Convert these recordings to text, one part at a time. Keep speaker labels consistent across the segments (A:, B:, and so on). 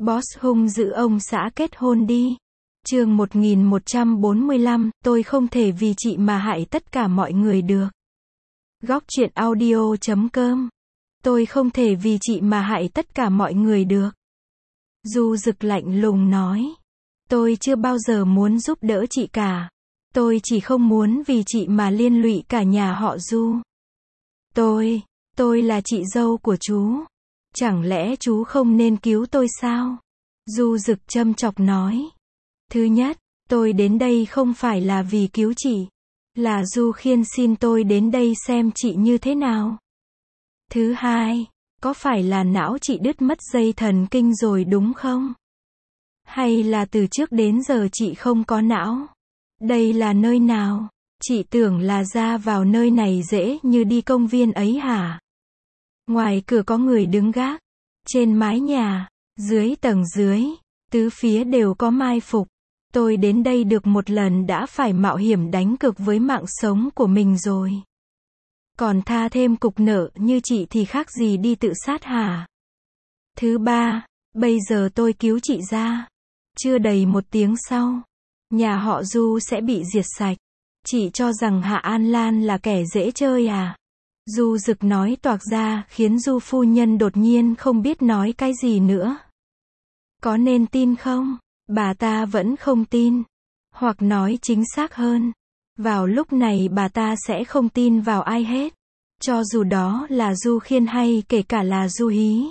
A: Boss hung dữ ông xã kết hôn đi. Chương 1145, tôi không thể vì chị mà hại tất cả mọi người được. Góc truyện audio.com. Tôi không thể vì chị mà hại tất cả mọi người được. Du Dực lạnh lùng nói. Tôi chưa bao giờ muốn giúp đỡ chị cả. Tôi chỉ không muốn vì chị mà liên lụy cả nhà họ Du. Tôi là chị dâu của chú. Chẳng lẽ chú không nên cứu tôi sao? Du Dực châm chọc nói. Thứ nhất, tôi đến đây không phải là vì cứu chị. Là Du Khiên xin tôi đến đây xem chị như thế nào. Thứ hai, có phải là não chị đứt mất dây thần kinh rồi đúng không? Hay là từ trước đến giờ chị không có não? Đây là nơi nào? Chị tưởng là ra vào nơi này dễ như đi công viên ấy hả? Ngoài cửa có người đứng gác. Trên mái nhà, dưới tầng dưới, tứ phía đều có mai phục. Tôi đến đây được một lần đã phải mạo hiểm đánh cược với mạng sống của mình rồi. Còn tha thêm cục nợ như chị thì khác gì đi tự sát hả? Thứ ba, bây giờ tôi cứu chị ra. Chưa đầy một tiếng sau, nhà họ Du sẽ bị diệt sạch. Chị cho rằng Hạ An Lan là kẻ dễ chơi à? Du Dực nói toạc ra khiến Du phu nhân đột nhiên không biết nói cái gì nữa. Có nên tin không? Bà ta vẫn không tin. Hoặc nói chính xác hơn, vào lúc này bà ta sẽ không tin vào ai hết. Cho dù đó là Du Khiên hay kể cả là Du Hí.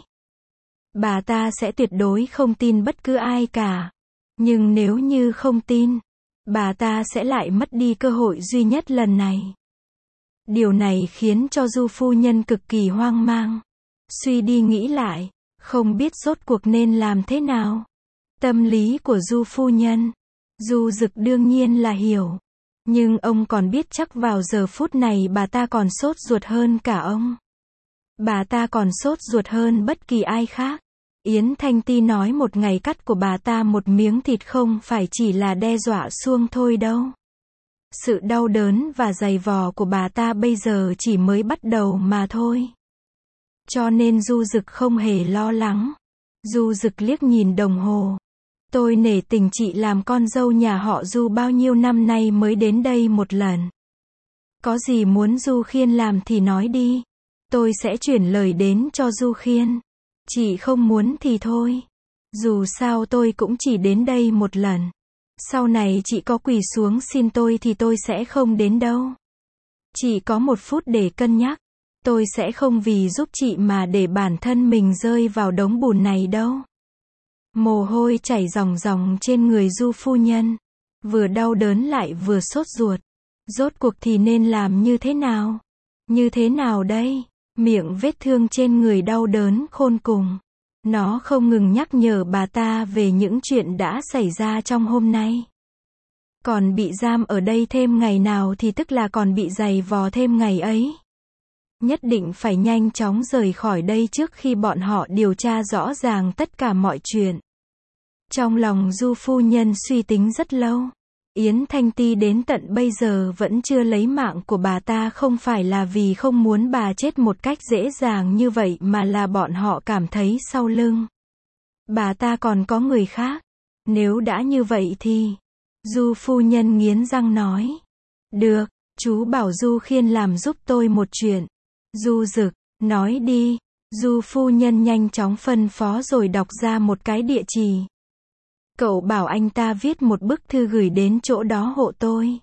A: Bà ta sẽ tuyệt đối không tin bất cứ ai cả. Nhưng nếu như không tin, bà ta sẽ lại mất đi cơ hội duy nhất lần này. Điều này khiến cho Du phu nhân cực kỳ hoang mang. Suy đi nghĩ lại, không biết rốt cuộc nên làm thế nào. Tâm lý của Du phu nhân, Du Dực đương nhiên là hiểu. Nhưng ông còn biết chắc vào giờ phút này bà ta còn sốt ruột hơn cả ông. Bà ta còn sốt ruột hơn bất kỳ ai khác. Yến Thanh Ti nói một ngày cắt của bà ta một miếng thịt không phải chỉ là đe dọa xuông thôi đâu. Sự đau đớn và dày vò của bà ta bây giờ chỉ mới bắt đầu mà thôi. Cho nên Du Dực không hề lo lắng. Du Dực liếc nhìn đồng hồ. Tôi nể tình chị làm con dâu nhà họ Du bao nhiêu năm nay mới đến đây một lần. Có gì muốn Du Khiên làm thì nói đi. Tôi sẽ chuyển lời đến cho Du Khiên. Chị không muốn thì thôi. Dù sao tôi cũng chỉ đến đây một lần. Sau này chị có quỳ xuống xin tôi thì tôi sẽ không đến đâu. Chỉ có một phút để cân nhắc. Tôi sẽ không vì giúp chị mà để bản thân mình rơi vào đống bùn này đâu. Mồ hôi chảy ròng ròng trên người Du phu nhân. Vừa đau đớn lại vừa sốt ruột. Rốt cuộc thì nên làm như thế nào? Như thế nào đây? Miệng vết thương trên người đau đớn khôn cùng. Nó không ngừng nhắc nhở bà ta về những chuyện đã xảy ra trong hôm nay. Còn bị giam ở đây thêm ngày nào thì tức là còn bị giày vò thêm ngày ấy. Nhất định phải nhanh chóng rời khỏi đây trước khi bọn họ điều tra rõ ràng tất cả mọi chuyện. Trong lòng Du phu nhân suy tính rất lâu. Yến Thanh Ti đến tận bây giờ vẫn chưa lấy mạng của bà ta không phải là vì không muốn bà chết một cách dễ dàng như vậy mà là bọn họ cảm thấy sau lưng bà ta còn có người khác. Nếu đã như vậy thì... Du phu nhân nghiến răng nói. Được, chú bảo Du Khiên làm giúp tôi một chuyện. Du Dực, nói đi. Du phu nhân nhanh chóng phân phó rồi đọc ra một cái địa chỉ. Cậu bảo anh ta viết một bức thư gửi đến chỗ đó hộ tôi.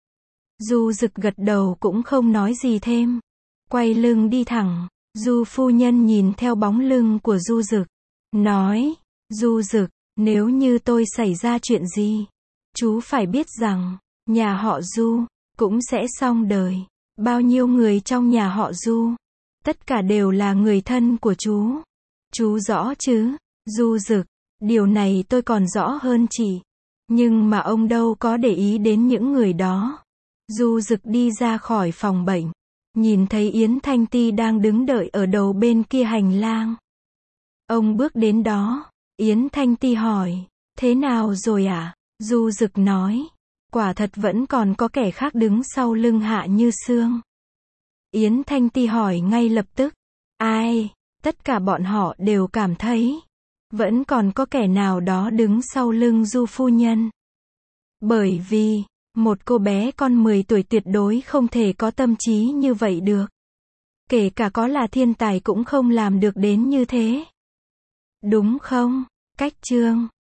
A: Du Dực gật đầu cũng không nói gì thêm. Quay lưng đi thẳng. Du phu nhân nhìn theo bóng lưng của Du Dực. Nói, Du Dực, nếu như tôi xảy ra chuyện gì, chú phải biết rằng, nhà họ Du, cũng sẽ xong đời. Bao nhiêu người trong nhà họ Du, tất cả đều là người thân của chú. Chú rõ chứ? Du Dực, điều này tôi còn rõ hơn chị. Nhưng mà ông đâu có để ý đến những người đó. Du Dực đi ra khỏi phòng bệnh. Nhìn thấy Yến Thanh Ti đang đứng đợi ở đầu bên kia hành lang. Ông bước đến đó. Yến Thanh Ti hỏi. Thế nào rồi ạ? Du Dực nói. Quả thật vẫn còn có kẻ khác đứng sau lưng Hạ Như Sương. Yến Thanh Ti hỏi ngay lập tức. Ai? Tất cả bọn họ đều cảm thấy Vẫn còn có kẻ nào đó đứng sau lưng Du phu nhân. Bởi vì, một cô bé con 10 tuổi tuyệt đối không thể có tâm trí như vậy được. Kể cả có là thiên tài cũng không làm được đến như thế. Đúng không? Cách chương